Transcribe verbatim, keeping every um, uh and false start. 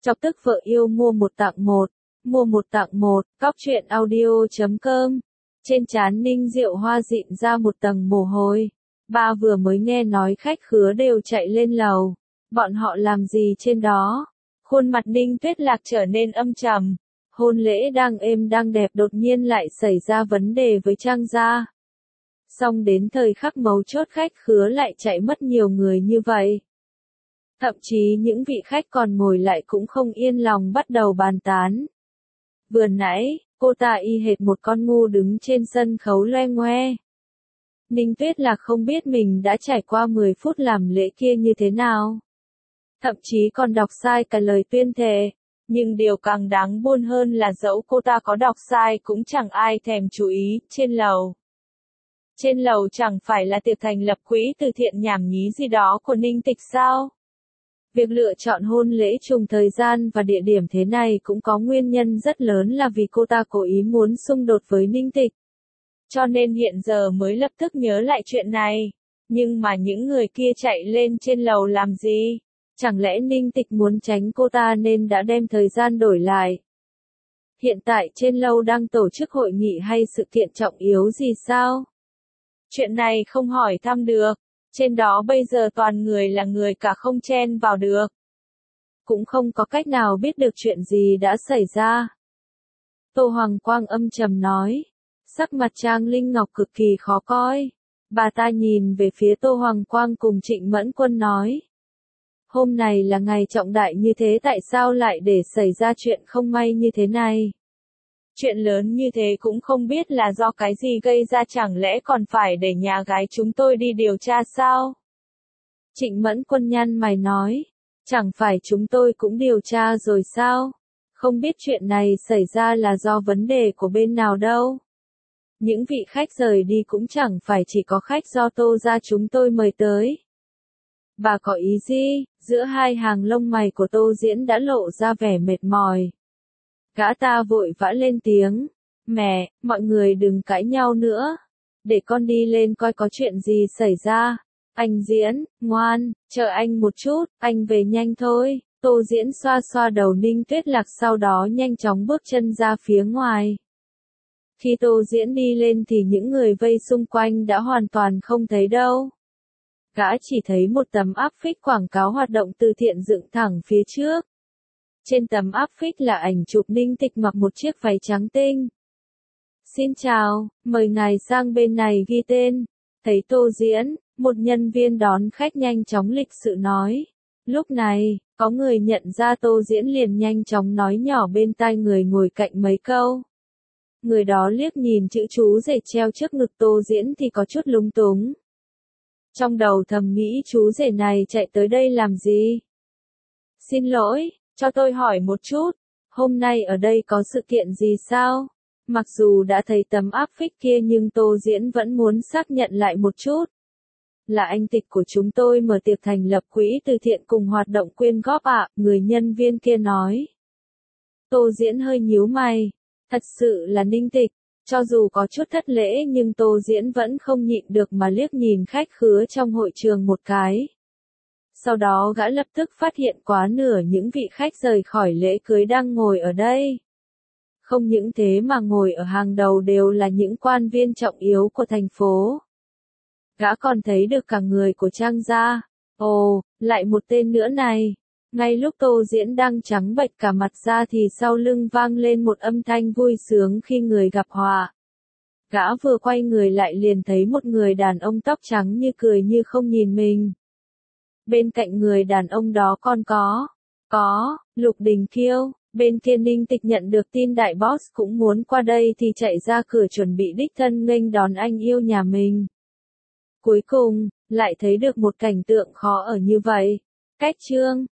Chọc tức vợ yêu mua một tặng một, mua một tặng một, cóc truyện audio chấm com. Trên trán Ninh Diệu Hoa dịn ra một tầng mồ hôi. Ba vừa mới nghe nói khách khứa đều chạy lên lầu. Bọn họ làm gì trên đó? Khuôn mặt Ninh Tuyết Lạc trở nên âm trầm. Hôn lễ đang êm đang đẹp đột nhiên lại xảy ra vấn đề với Trang gia. Xong đến thời khắc mấu chốt khách khứa lại chạy mất nhiều người như vậy. Thậm chí những vị khách còn ngồi lại cũng không yên lòng bắt đầu bàn tán. Vừa nãy, cô ta y hệt một con ngu đứng trên sân khấu loe ngoe. Ninh Tuyết Lạc không biết mình đã trải qua mười phút làm lễ kia như thế nào. Thậm chí còn đọc sai cả lời tuyên thệ. Nhưng điều càng đáng buồn hơn là dẫu cô ta có đọc sai cũng chẳng ai thèm chú ý, trên lầu. Trên lầu chẳng phải là tiệc thành lập quỹ từ thiện nhảm nhí gì đó của Ninh Tịch sao? Việc lựa chọn hôn lễ trùng thời gian và địa điểm thế này cũng có nguyên nhân rất lớn là vì cô ta cố ý muốn xung đột với Ninh Tịch. Cho nên hiện giờ mới lập tức nhớ lại chuyện này. Nhưng mà những người kia chạy lên trên lầu làm gì? Chẳng lẽ Ninh Tịch muốn tránh cô ta nên đã đem thời gian đổi lại? Hiện tại trên lầu đang tổ chức hội nghị hay sự kiện trọng yếu gì sao? Chuyện này không hỏi thăm được. Trên đó bây giờ toàn người là người cả không chen vào được. Cũng không có cách nào biết được chuyện gì đã xảy ra. Tô Hoàng Quang âm trầm nói. Sắc mặt Trang Linh Ngọc cực kỳ khó coi. Bà ta nhìn về phía Tô Hoàng Quang cùng Trịnh Mẫn Quân nói. Hôm này là ngày trọng đại như thế tại sao lại để xảy ra chuyện không may như thế này? Chuyện lớn như thế cũng không biết là do cái gì gây ra chẳng lẽ còn phải để nhà gái chúng tôi đi điều tra sao? Trịnh Mẫn Quân nhăn mày nói, chẳng phải chúng tôi cũng điều tra rồi sao? Không biết chuyện này xảy ra là do vấn đề của bên nào đâu. Những vị khách rời đi cũng chẳng phải chỉ có khách do Tô gia chúng tôi mời tới. Bà có ý gì? Giữa hai hàng lông mày của Tô Diễn đã lộ ra vẻ mệt mỏi. Gã ta vội vã lên tiếng. Mẹ, mọi người đừng cãi nhau nữa. Để con đi lên coi có chuyện gì xảy ra. Anh Diễn, ngoan, chờ anh một chút, anh về nhanh thôi. Tô Diễn xoa xoa đầu Ninh Tuyết Lạc sau đó nhanh chóng bước chân ra phía ngoài. Khi Tô Diễn đi lên thì những người vây xung quanh đã hoàn toàn không thấy đâu. Gã chỉ thấy một tấm áp phích quảng cáo hoạt động từ thiện dựng thẳng phía trước. Trên tấm áp phích là ảnh chụp Ninh Tịch mặc một chiếc váy trắng tinh. Xin chào, mời ngài sang bên này ghi tên. Thấy Tô Diễn, một nhân viên đón khách nhanh chóng lịch sự nói. Lúc này, có người nhận ra Tô Diễn liền nhanh chóng nói nhỏ bên tai người ngồi cạnh mấy câu. Người đó liếc nhìn chữ chú rể treo trước ngực Tô Diễn thì có chút lúng túng. Trong đầu thầm nghĩ chú rể này chạy tới đây làm gì? Xin lỗi, cho tôi hỏi một chút, hôm nay ở đây có sự kiện gì sao? Mặc dù đã thấy tấm áp phích kia nhưng Tô Diễn vẫn muốn xác nhận lại một chút. Là anh Tịch của chúng tôi mở tiệc thành lập quỹ từ thiện cùng hoạt động quyên góp ạ, người nhân viên kia nói. Tô Diễn hơi nhíu mày, thật sự là Ninh Tịch. Cho dù có chút thất lễ nhưng Tô Diễn vẫn không nhịn được mà liếc nhìn khách khứa trong hội trường một cái. Sau đó gã lập tức phát hiện quá nửa những vị khách rời khỏi lễ cưới đang ngồi ở đây. Không những thế mà ngồi ở hàng đầu đều là những quan viên trọng yếu của thành phố. Gã còn thấy được cả người của Trang gia. Ồ, lại một tên nữa này. Ngay lúc Tô Diễn đang trắng bệch cả mặt ra thì sau lưng vang lên một âm thanh vui sướng khi người gặp họa. Gã vừa quay người lại liền thấy một người đàn ông tóc trắng như cười như không nhìn mình. Bên cạnh người đàn ông đó còn có, có, Lục Đình Kiêu. Bên kia Ninh Tịch nhận được tin đại boss cũng muốn qua đây thì chạy ra cửa chuẩn bị đích thân nghênh đón anh yêu nhà mình. Cuối cùng, lại thấy được một cảnh tượng khó ở như vậy. Cách chương